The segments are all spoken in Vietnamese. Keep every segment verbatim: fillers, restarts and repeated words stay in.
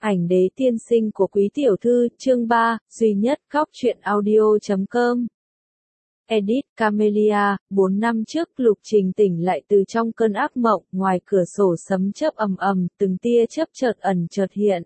Ảnh đế tiên sinh của quý tiểu thư, chương ba, duy nhất, góc truyện audio chấm com. Edit, Camellia, bốn năm trước Lục Trình tỉnh lại từ trong cơn ác mộng, ngoài cửa sổ sấm chớp ầm ầm, từng tia chớp chợt ẩn chợt hiện.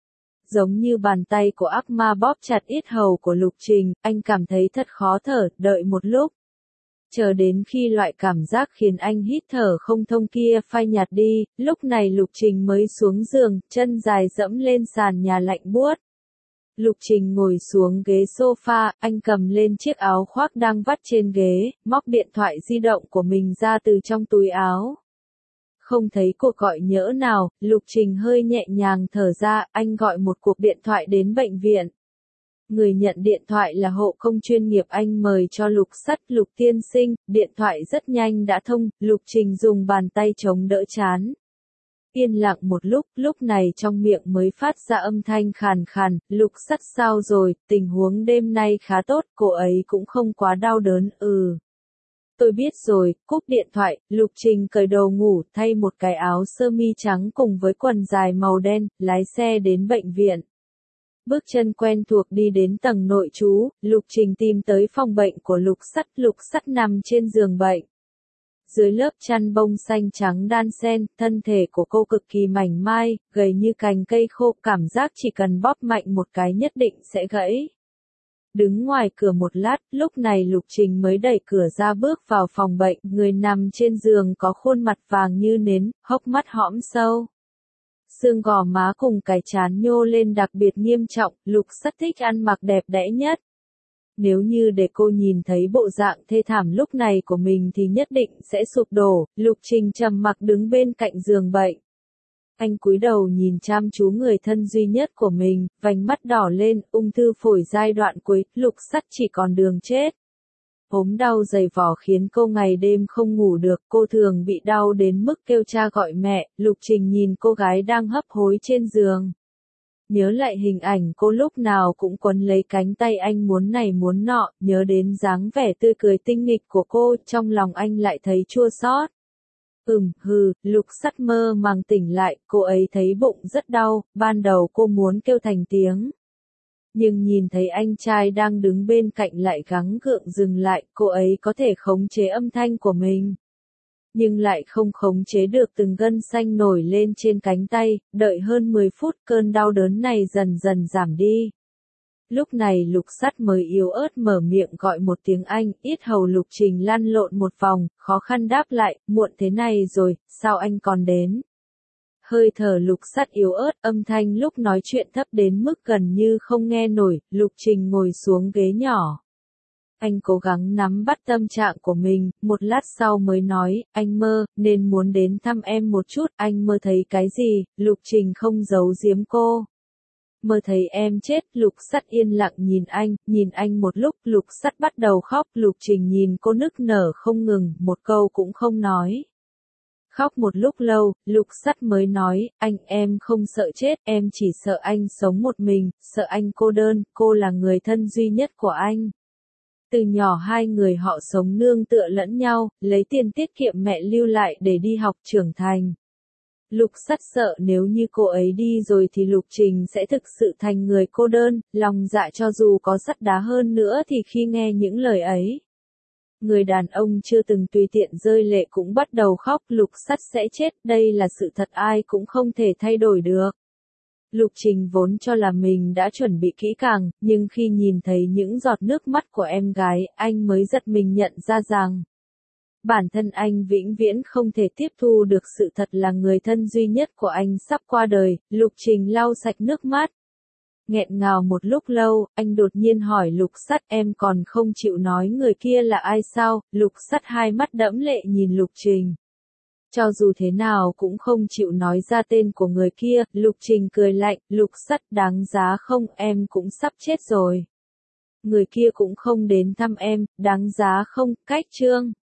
Giống như bàn tay của ác ma bóp chặt yết hầu của Lục Trình, anh cảm thấy thật khó thở, đợi một lúc. Chờ đến khi loại cảm giác khiến anh hít thở không thông kia phai nhạt đi, lúc này Lục Trình mới xuống giường, chân dài dẫm lên sàn nhà lạnh buốt. Lục Trình ngồi xuống ghế sofa, anh cầm lên chiếc áo khoác đang vắt trên ghế, móc điện thoại di động của mình ra từ trong túi áo. Không thấy cuộc gọi nhỡ nào, Lục Trình hơi nhẹ nhàng thở ra, anh gọi một cuộc điện thoại đến bệnh viện. Người nhận điện thoại là hộ công chuyên nghiệp, anh mời cho Lục Sắt. Lục tiên sinh, điện thoại rất nhanh đã thông, Lục Trình dùng bàn tay chống đỡ trán. Yên lặng một lúc, lúc này trong miệng mới phát ra âm thanh khàn khàn, Lục Sắt sao rồi, tình huống đêm nay khá tốt, cô ấy cũng không quá đau đớn, ừ. Tôi biết rồi, cúp điện thoại, Lục Trình cởi đồ ngủ, thay một cái áo sơ mi trắng cùng với quần dài màu đen, lái xe đến bệnh viện. Bước chân quen thuộc đi đến tầng nội trú, Lục Trình tìm tới phòng bệnh của Lục Sắt. Lục Sắt nằm trên giường bệnh. Dưới lớp chăn bông xanh trắng đan xen, thân thể của cô cực kỳ mảnh mai, gầy như cành cây khô, cảm giác chỉ cần bóp mạnh một cái nhất định sẽ gãy. Đứng ngoài cửa một lát, lúc này Lục Trình mới đẩy cửa ra bước vào phòng bệnh, người nằm trên giường có khuôn mặt vàng như nến, hốc mắt hõm sâu. Xương gò má cùng cái trán nhô lên đặc biệt nghiêm trọng, Lục Sắt thích ăn mặc đẹp đẽ nhất. Nếu như để cô nhìn thấy bộ dạng thê thảm lúc này của mình thì nhất định sẽ sụp đổ. Lục Trình trầm mặc đứng bên cạnh giường bệnh. Anh cúi đầu nhìn chăm chú người thân duy nhất của mình, vành mắt đỏ lên, ung thư phổi giai đoạn cuối, Lục Sắt chỉ còn đường chết. Ốm đau dày vò khiến cô ngày đêm không ngủ được, cô thường bị đau đến mức kêu cha gọi mẹ. Lục Trình nhìn cô gái đang hấp hối trên giường. Nhớ lại hình ảnh cô lúc nào cũng quấn lấy cánh tay anh muốn này muốn nọ, nhớ đến dáng vẻ tươi cười tinh nghịch của cô, trong lòng anh lại thấy chua xót. Ừm, hừ, Lục Sắt mơ màng tỉnh lại, cô ấy thấy bụng rất đau, ban đầu cô muốn kêu thành tiếng. Nhưng nhìn thấy anh trai đang đứng bên cạnh lại gắng gượng dừng lại, cô ấy có thể khống chế âm thanh của mình. Nhưng lại không khống chế được từng gân xanh nổi lên trên cánh tay, đợi hơn mười phút cơn đau đớn này dần dần giảm đi. Lúc này Lục Sắt mới yếu ớt mở miệng gọi một tiếng anh, yết hầu Lục Trình lăn lộn một vòng, khó khăn đáp lại, muộn thế này rồi, sao anh còn đến? Hơi thở Lục Sắt yếu ớt, âm thanh lúc nói chuyện thấp đến mức gần như không nghe nổi. Lục Trình ngồi xuống ghế nhỏ. Anh cố gắng nắm bắt tâm trạng của mình, một lát sau mới nói, anh mơ, nên muốn đến thăm em một chút. Anh mơ thấy cái gì? Lục Trình không giấu giếm cô. Mơ thấy em chết. Lục Sắt yên lặng nhìn anh, nhìn anh một lúc, Lục Sắt bắt đầu khóc. Lục Trình nhìn cô nức nở không ngừng, một câu cũng không nói. Khóc một lúc lâu, Lục Sắt mới nói, anh em không sợ chết, em chỉ sợ anh sống một mình, sợ anh cô đơn, cô là người thân duy nhất của anh. Từ nhỏ hai người họ sống nương tựa lẫn nhau, lấy tiền tiết kiệm mẹ lưu lại để đi học trưởng thành. Lục Sắt sợ nếu như cô ấy đi rồi thì Lục Trình sẽ thực sự thành người cô đơn, lòng dạ cho dù có sắt đá hơn nữa thì khi nghe những lời ấy. Người đàn ông chưa từng tùy tiện rơi lệ cũng bắt đầu khóc. Lục Sắt sẽ chết, đây là sự thật ai cũng không thể thay đổi được. Lục Trình vốn cho là mình đã chuẩn bị kỹ càng, nhưng khi nhìn thấy những giọt nước mắt của em gái, anh mới giật mình nhận ra rằng bản thân anh vĩnh viễn không thể tiếp thu được sự thật là người thân duy nhất của anh sắp qua đời. Lục Trình lau sạch nước mắt. Nghẹn ngào một lúc lâu, anh đột nhiên hỏi Lục Sắt, em còn không chịu nói người kia là ai sao? Lục Sắt hai mắt đẫm lệ nhìn Lục Trình. Cho dù thế nào cũng không chịu nói ra tên của người kia. Lục Trình cười lạnh, Lục Sắt đáng giá không, em cũng sắp chết rồi. Người kia cũng không đến thăm em, đáng giá không? Cách chương.